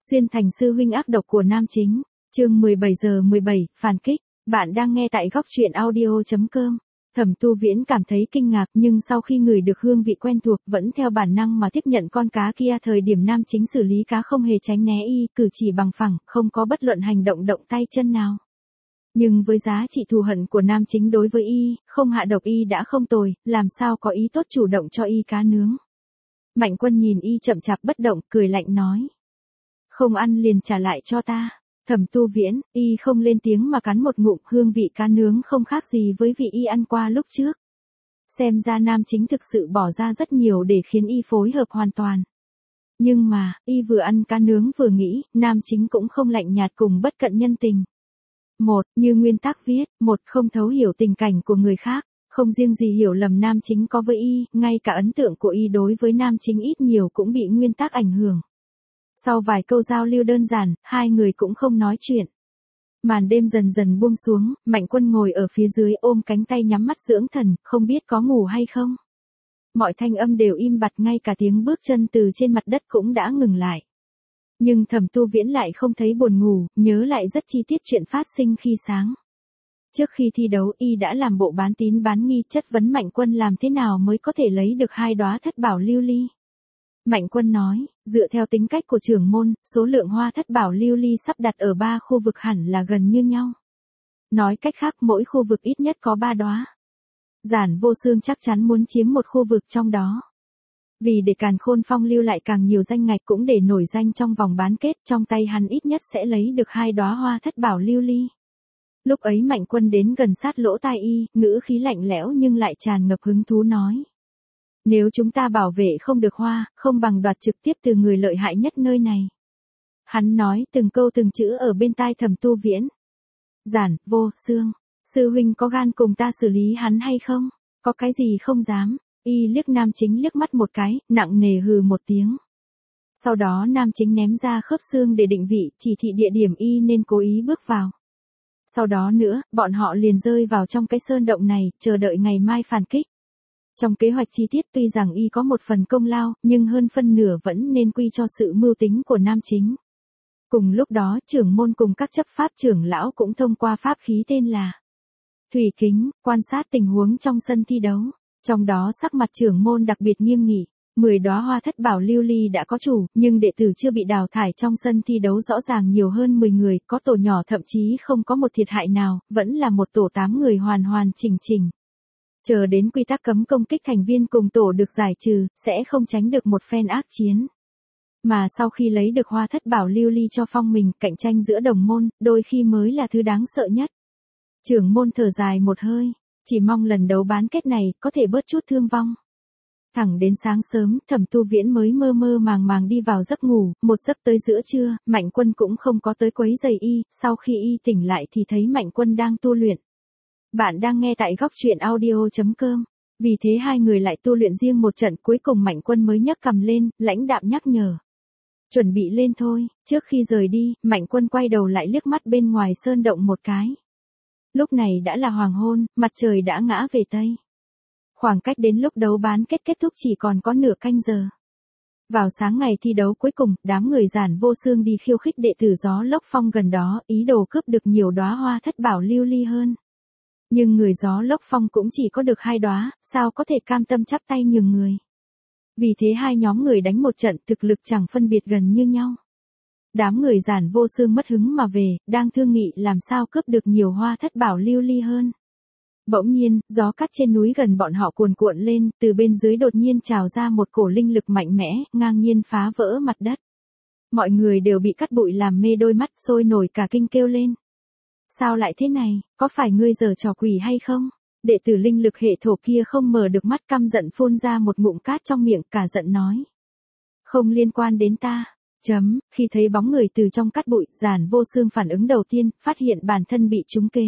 Xuyên thành sư huynh ác độc của nam chính. Chương 17:17, phản kích. Bạn đang nghe tại góc truyện audio.com. Thẩm Tu Viễn cảm thấy kinh ngạc, nhưng sau khi ngửi được hương vị quen thuộc, vẫn theo bản năng mà tiếp nhận con cá kia. Thời điểm nam chính xử lý cá không hề tránh né y, cử chỉ bằng phẳng, không có bất luận hành động động tay chân nào. Nhưng với giá trị thù hận của nam chính đối với y, không hạ độc y đã không tồi, làm sao có ý tốt chủ động cho y cá nướng. Mạnh Quân nhìn y chậm chạp bất động, cười lạnh nói: "Không ăn liền trả lại cho ta." Thẩm Tu Viễn, y không lên tiếng mà cắn một ngụm, hương vị cá nướng không khác gì với vị y ăn qua lúc trước. Xem ra nam chính thực sự bỏ ra rất nhiều để khiến y phối hợp hoàn toàn. Nhưng mà, y vừa ăn cá nướng vừa nghĩ, nam chính cũng không lạnh nhạt cùng bất cận nhân tình. Một, như nguyên tắc viết, một không thấu hiểu tình cảnh của người khác, không riêng gì hiểu lầm nam chính có với y, ngay cả ấn tượng của y đối với nam chính ít nhiều cũng bị nguyên tắc ảnh hưởng. Sau vài câu giao lưu đơn giản, hai người cũng không nói chuyện. Màn đêm dần dần buông xuống, Mạnh Quân ngồi ở phía dưới ôm cánh tay nhắm mắt dưỡng thần, không biết có ngủ hay không. Mọi thanh âm đều im bặt, ngay cả tiếng bước chân từ trên mặt đất cũng đã ngừng lại. Nhưng Thẩm Tu Viễn lại không thấy buồn ngủ, nhớ lại rất chi tiết chuyện phát sinh khi sáng. Trước khi thi đấu y đã làm bộ bán tín bán nghi, chất vấn Mạnh Quân làm thế nào mới có thể lấy được 2 đóa thất bảo lưu ly. Mạnh Quân nói, dựa theo tính cách của trưởng môn, số lượng hoa thất bảo lưu ly sắp đặt ở 3 khu vực hẳn là gần như nhau. Nói cách khác, mỗi khu vực ít nhất có 3 đóa. Giản Vô Xương chắc chắn muốn chiếm một khu vực trong đó. Vì để Càn Khôn Phong lưu lại càng nhiều danh ngạch cũng để nổi danh trong vòng bán kết, trong tay hắn ít nhất sẽ lấy được 2 đóa hoa thất bảo lưu ly. Lúc ấy Mạnh Quân đến gần sát lỗ tai y, ngữ khí lạnh lẽo nhưng lại tràn ngập hứng thú nói: "Nếu chúng ta bảo vệ không được hoa, không bằng đoạt trực tiếp từ người lợi hại nhất nơi này." Hắn nói từng câu từng chữ ở bên tai Thẩm Tu Viễn. "Giản Vô Xương, sư huynh có gan cùng ta xử lý hắn hay không?" "Có cái gì không dám." Y liếc nam chính liếc mắt một cái, nặng nề hừ một tiếng. Sau đó nam chính ném ra khớp xương để định vị, chỉ thị địa điểm y nên cố ý bước vào. Sau đó nữa, bọn họ liền rơi vào trong cái sơn động này, chờ đợi ngày mai phản kích. Trong kế hoạch chi tiết tuy rằng y có một phần công lao, nhưng hơn phân nửa vẫn nên quy cho sự mưu tính của nam chính. Cùng lúc đó, trưởng môn cùng các chấp pháp trưởng lão cũng thông qua pháp khí tên là Thủy Kính, quan sát tình huống trong sân thi đấu. Trong đó sắc mặt trưởng môn đặc biệt nghiêm nghị, 10 đóa hoa thất bảo lưu ly đã có chủ, nhưng đệ tử chưa bị đào thải trong sân thi đấu rõ ràng nhiều hơn 10 người, có tổ nhỏ thậm chí không có một thiệt hại nào, vẫn là một tổ 8 người hoàn hoàn chỉnh chỉnh. Chờ đến quy tắc cấm công kích thành viên cùng tổ được giải trừ, sẽ không tránh được một phen ác chiến. Mà sau khi lấy được hoa thất bảo lưu ly cho phong mình, cạnh tranh giữa đồng môn, đôi khi mới là thứ đáng sợ nhất. Trưởng môn thở dài một hơi, chỉ mong lần đấu bán kết này có thể bớt chút thương vong. Thẳng đến sáng sớm, Thẩm Tu Viễn mới mơ mơ màng màng đi vào giấc ngủ, một giấc tới giữa trưa, Mạnh Quân cũng không có tới quấy rầy y, sau khi y tỉnh lại thì thấy Mạnh Quân đang tu luyện. Bạn đang nghe tại góc truyện audio.com. Vì thế hai người lại tu luyện riêng một trận, cuối cùng Mạnh Quân mới nhấc cầm lên, lãnh đạm nhắc nhở: "Chuẩn bị lên thôi." Trước khi rời đi, Mạnh Quân quay đầu lại liếc mắt bên ngoài sơn động một cái. Lúc này đã là hoàng hôn, mặt trời đã ngã về tây. Khoảng cách đến lúc đấu bán kết kết thúc chỉ còn có nửa canh giờ. Vào sáng ngày thi đấu cuối cùng, đám người Giản Vô Xương đi khiêu khích đệ tử Gió Lốc Phong gần đó, ý đồ cướp được nhiều đóa hoa thất bảo lưu ly hơn. Nhưng người Gió Lốc Phong cũng chỉ có được 2 đóa, sao có thể cam tâm chắp tay nhường người. Vì thế hai nhóm người đánh một trận, thực lực chẳng phân biệt gần như nhau. Đám người Giản Vô Xương mất hứng mà về, đang thương nghị làm sao cướp được nhiều hoa thất bảo lưu ly hơn. Bỗng nhiên, gió cát trên núi gần bọn họ cuồn cuộn lên, từ bên dưới đột nhiên trào ra một cổ linh lực mạnh mẽ, ngang nhiên phá vỡ mặt đất. Mọi người đều bị cát bụi làm mê đôi mắt, sôi nổi cả kinh kêu lên: "Sao lại thế này, có phải ngươi giở trò quỷ hay không?" Đệ tử linh lực hệ thổ kia không mở được mắt, căm giận phun ra một ngụm cát trong miệng, cả giận nói: "Không liên quan đến ta." Khi thấy bóng người từ trong cát bụi, Giản Vô Xương phản ứng đầu tiên, phát hiện bản thân bị trúng kế.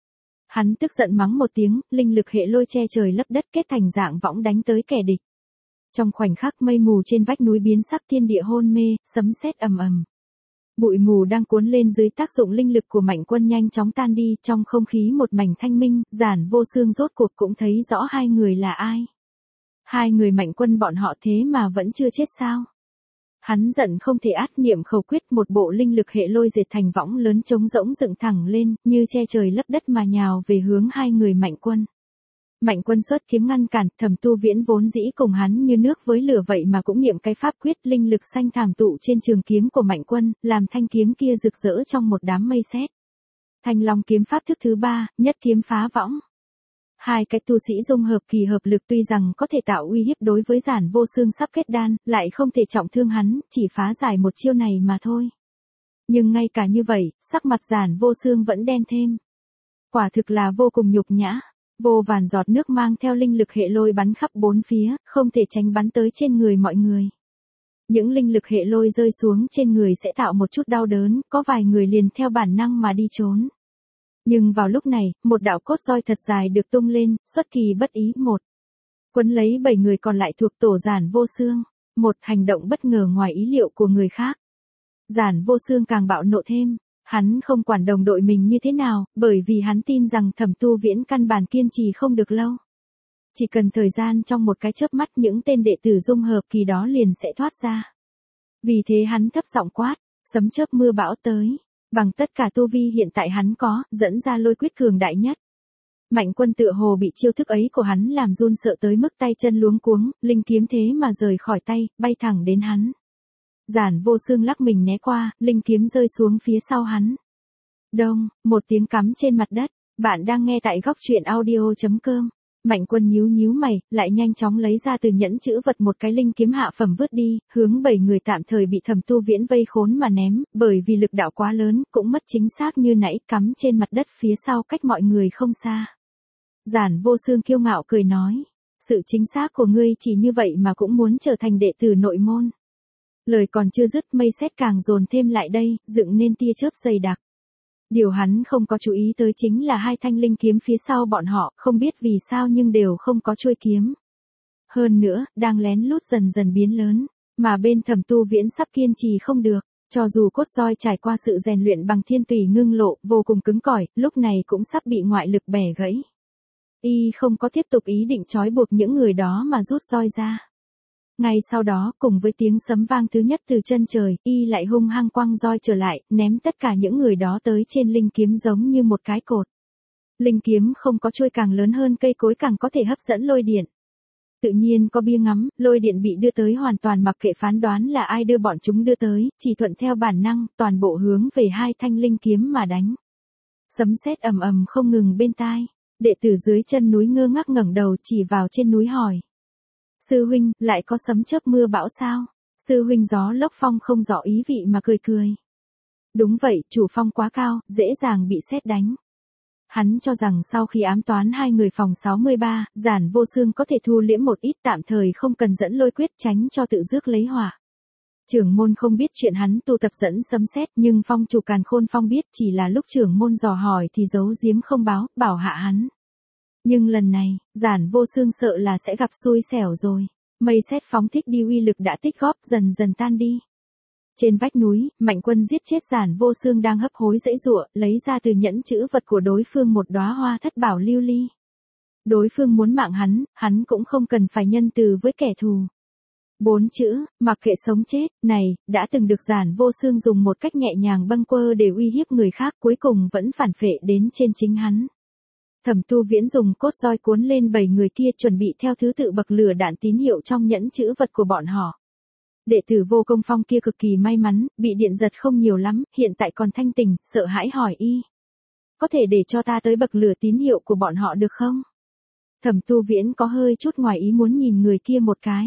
Hắn tức giận mắng một tiếng, linh lực hệ lôi che trời lấp đất kết thành dạng võng đánh tới kẻ địch. Trong khoảnh khắc mây mù trên vách núi biến sắc, thiên địa hôn mê, sấm sét ầm ầm. Bụi mù đang cuốn lên dưới tác dụng linh lực của Mạnh Quân nhanh chóng tan đi, trong không khí một mảnh thanh minh, Giản Vô Xương rốt cuộc cũng thấy rõ hai người là ai. Hai người Mạnh Quân bọn họ thế mà vẫn chưa chết sao? Hắn giận không thể át, niệm khẩu quyết, một bộ linh lực hệ lôi dệt thành võng lớn trống rỗng dựng thẳng lên, như che trời lấp đất mà nhào về hướng hai người Mạnh Quân. Mạnh Quân xuất kiếm ngăn cản, Thẩm Tu Viễn vốn dĩ cùng hắn như nước với lửa vậy mà cũng niệm cái pháp quyết, linh lực xanh thảm tụ trên trường kiếm của Mạnh Quân, làm thanh kiếm kia rực rỡ trong một đám mây sét. Thanh Long kiếm pháp thức thứ 3, nhất kiếm phá võng. Hai cái tu sĩ dung hợp kỳ hợp lực tuy rằng có thể tạo uy hiếp đối với Giản Vô Xương sắp kết đan, lại không thể trọng thương hắn, chỉ phá giải một chiêu này mà thôi. Nhưng ngay cả như vậy, sắc mặt Giản Vô Xương vẫn đen thêm. Quả thực là vô cùng nhục nhã. Vô vàn giọt nước mang theo linh lực hệ lôi bắn khắp bốn phía, không thể tránh bắn tới trên người mọi người. Những linh lực hệ lôi rơi xuống trên người sẽ tạo một chút đau đớn, có vài người liền theo bản năng mà đi trốn. Nhưng vào lúc này, một đạo cốt roi thật dài được tung lên, xuất kỳ bất ý một. Quấn lấy 7 người còn lại thuộc tổ Giản Vô Xương. Một hành động bất ngờ ngoài ý liệu của người khác. Giản Vô Xương càng bạo nộ thêm. Hắn không quản đồng đội mình như thế nào, bởi vì hắn tin rằng Thẩm Tu Viễn căn bản kiên trì không được lâu. Chỉ cần thời gian trong một cái chớp mắt những tên đệ tử dung hợp kỳ đó liền sẽ thoát ra. Vì thế hắn thấp giọng quát, sấm chớp mưa bão tới. Bằng tất cả tu vi hiện tại hắn có, dẫn ra lôi quyết cường đại nhất. Mạnh Quân tựa hồ bị chiêu thức ấy của hắn làm run sợ tới mức tay chân luống cuống, linh kiếm thế mà rời khỏi tay, bay thẳng đến hắn. Giản Vô Xương lắc mình né qua, linh kiếm rơi xuống phía sau hắn. Đông, một tiếng cắm trên mặt đất. Bạn đang nghe tại góc truyện audio.com. Mạnh Quân nhíu nhíu mày, lại nhanh chóng lấy ra từ nhẫn chữ vật một cái linh kiếm hạ phẩm vứt đi, hướng 7 người tạm thời bị Thẩm Tu Viễn vây khốn mà ném, bởi vì lực đạo quá lớn, cũng mất chính xác như nãy, cắm trên mặt đất phía sau cách mọi người không xa. Giản Vô Xương kiêu ngạo cười nói, sự chính xác của ngươi chỉ như vậy mà cũng muốn trở thành đệ tử nội môn. Lời còn chưa dứt, mây sét càng dồn thêm lại đây, dựng nên tia chớp dày đặc. Điều hắn không có chú ý tới chính là hai thanh linh kiếm phía sau bọn họ, không biết vì sao nhưng đều không có chuôi kiếm. Hơn nữa, đang lén lút dần dần biến lớn, mà bên Thẩm Tu Viễn sắp kiên trì không được, cho dù cốt roi trải qua sự rèn luyện bằng thiên tùy ngưng lộ, vô cùng cứng cỏi, lúc này cũng sắp bị ngoại lực bẻ gãy. Y không có tiếp tục ý định trói buộc những người đó mà rút roi ra. Ngay sau đó, cùng với tiếng sấm vang thứ nhất từ chân trời, y lại hung hăng quăng roi trở lại, ném tất cả những người đó tới trên linh kiếm giống như một cái cột. Linh kiếm không có chuôi càng lớn hơn cây cối càng có thể hấp dẫn lôi điện. Tự nhiên có bia ngắm, lôi điện bị đưa tới hoàn toàn mặc kệ phán đoán là ai đưa bọn chúng đưa tới, chỉ thuận theo bản năng, toàn bộ hướng về hai thanh linh kiếm mà đánh. Sấm sét ầm ầm không ngừng bên tai. Đệ tử dưới chân núi ngơ ngác ngẩng đầu chỉ vào trên núi hỏi. Sư huynh, lại có sấm chớp mưa bão sao? Sư huynh gió lốc phong không rõ ý vị mà cười cười. Đúng vậy, chủ phong quá cao, dễ dàng bị sét đánh. Hắn cho rằng sau khi ám toán hai người phòng 63, Giản Vô Xương có thể thu liễm một ít, tạm thời không cần dẫn lôi quyết, tránh cho tự rước lấy họa. Trưởng môn không biết chuyện hắn tu tập dẫn sấm sét, nhưng phong chủ Càn Khôn Phong biết, chỉ là lúc trưởng môn dò hỏi thì giấu giếm không báo, bảo hạ hắn. Nhưng lần này, Giản Vô Xương sợ là sẽ gặp xui xẻo rồi. Mây sét phóng thích đi uy lực đã tích góp dần dần tan đi. Trên vách núi, Mạnh Quân giết chết Giản Vô Xương đang hấp hối giãy giụa, lấy ra từ nhẫn chữ vật của đối phương một đóa hoa thất bảo lưu ly. Đối phương muốn mạng hắn cũng không cần phải nhân từ với kẻ thù. 4 chữ, mặc kệ sống chết, này, đã từng được Giản Vô Xương dùng một cách nhẹ nhàng bâng quơ để uy hiếp người khác, cuối cùng vẫn phản phệ đến trên chính hắn. Thẩm Tu Viễn dùng cốt roi cuốn lên 7 người kia, chuẩn bị theo thứ tự bậc lửa đạn tín hiệu trong nhẫn chữ vật của bọn họ. Đệ tử Vô Công Phong kia cực kỳ may mắn, bị điện giật không nhiều lắm, hiện tại còn thanh tỉnh, sợ hãi hỏi y. Có thể để cho ta tới bậc lửa tín hiệu của bọn họ được không? Thẩm Tu Viễn có hơi chút ngoài ý muốn nhìn người kia một cái.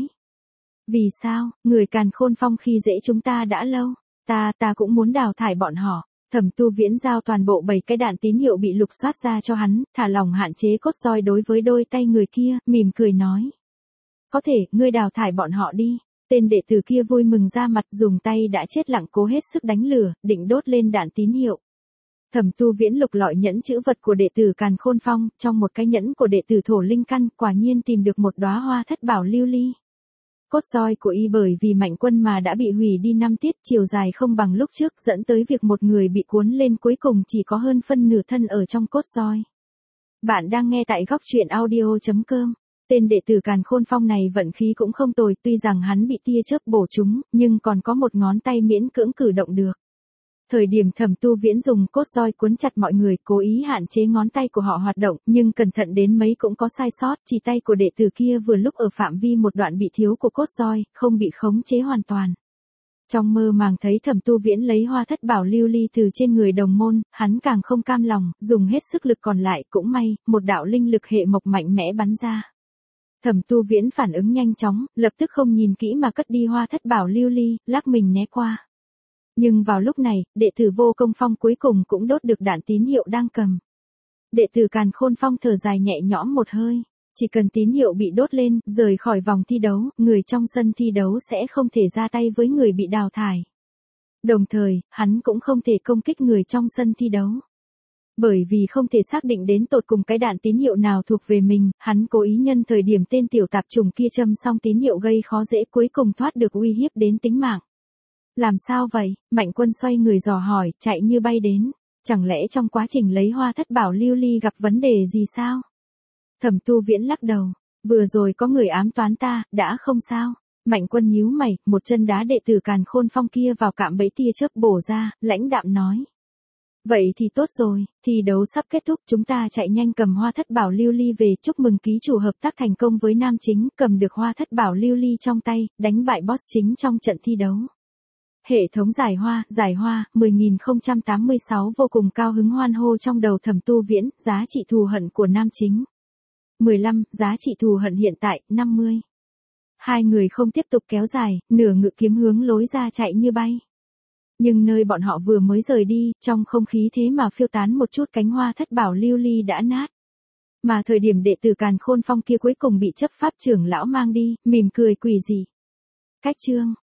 Vì sao, người Càn Khôn Phong khi dễ chúng ta đã lâu, ta cũng muốn đào thải bọn họ. Thẩm Tu Viễn giao toàn bộ 7 cái đạn tín hiệu bị lục soát ra cho hắn, thả lòng hạn chế cốt roi đối với đôi tay người kia, mỉm cười nói. Có thể, ngươi đào thải bọn họ đi. Tên đệ tử kia vui mừng ra mặt, dùng tay đã chết lặng cố hết sức đánh lửa, định đốt lên đạn tín hiệu. Thẩm Tu Viễn lục lọi nhẫn chữ vật của đệ tử Càn Khôn Phong, trong một cái nhẫn của đệ tử Thổ Linh Căn, quả nhiên tìm được một đóa hoa thất bảo lưu ly. Cốt roi của y bởi vì Mạnh Quân mà đã bị hủy đi 5 tiết, chiều dài không bằng lúc trước, dẫn tới việc một người bị cuốn lên, cuối cùng chỉ có hơn phân nửa thân ở trong cốt roi. Bạn đang nghe tại góc truyện audio.com. Tên đệ tử Càn Khôn Phong này vận khí cũng không tồi, tuy rằng hắn bị tia chớp bổ trúng, nhưng còn có một ngón tay miễn cưỡng cử động được. Thời điểm Thẩm Tu Viễn dùng cốt roi cuốn chặt mọi người, cố ý hạn chế ngón tay của họ hoạt động, nhưng cẩn thận đến mấy cũng có sai sót, chỉ tay của đệ tử kia vừa lúc ở phạm vi một đoạn bị thiếu của cốt roi, không bị khống chế hoàn toàn. Trong mơ màng thấy Thẩm Tu Viễn lấy hoa thất bảo lưu ly từ trên người đồng môn, hắn càng không cam lòng, dùng hết sức lực còn lại, cũng may, một đạo linh lực hệ mộc mạnh mẽ bắn ra. Thẩm Tu Viễn phản ứng nhanh chóng, lập tức không nhìn kỹ mà cất đi hoa thất bảo lưu ly, lắc mình né qua. Nhưng vào lúc này, đệ tử Vô Công Phong cuối cùng cũng đốt được đạn tín hiệu đang cầm. Đệ tử Càn Khôn Phong thở dài nhẹ nhõm một hơi. Chỉ cần tín hiệu bị đốt lên, rời khỏi vòng thi đấu, người trong sân thi đấu sẽ không thể ra tay với người bị đào thải. Đồng thời, hắn cũng không thể công kích người trong sân thi đấu. Bởi vì không thể xác định đến tột cùng cái đạn tín hiệu nào thuộc về mình, hắn cố ý nhân thời điểm tên tiểu tạp trùng kia châm xong tín hiệu gây khó dễ, cuối cùng thoát được uy hiếp đến tính mạng. Làm sao vậy? Mạnh Quân xoay người dò hỏi, chạy như bay đến. Chẳng lẽ trong quá trình lấy hoa thất bảo lưu ly gặp vấn đề gì sao? Thẩm Tu Viễn lắc đầu. Vừa rồi có người ám toán ta, đã không sao. Mạnh Quân nhíu mày, một chân đá đệ tử Càn Khôn Phong kia vào cạm bẫy tia chớp bổ ra, lãnh đạm nói. Vậy thì tốt rồi, thi đấu sắp kết thúc, chúng ta chạy nhanh cầm hoa thất bảo lưu ly về, chúc mừng ký chủ hợp tác thành công với nam chính, cầm được hoa thất bảo lưu ly trong tay, đánh bại boss chính trong trận thi đấu. Hệ thống giải hoa, 10.086 vô cùng cao hứng hoan hô trong đầu Thẩm Tu Viễn, giá trị thù hận của nam chính. 15, giá trị thù hận hiện tại, 50. Hai người không tiếp tục kéo dài, nửa ngự kiếm hướng lối ra chạy như bay. Nhưng nơi bọn họ vừa mới rời đi, trong không khí thế mà phiêu tán một chút cánh hoa thất bảo lưu ly đã nát. Mà thời điểm đệ tử Càn Khôn Phong kia cuối cùng bị chấp pháp trưởng lão mang đi, mỉm cười quỷ dị. Cách chương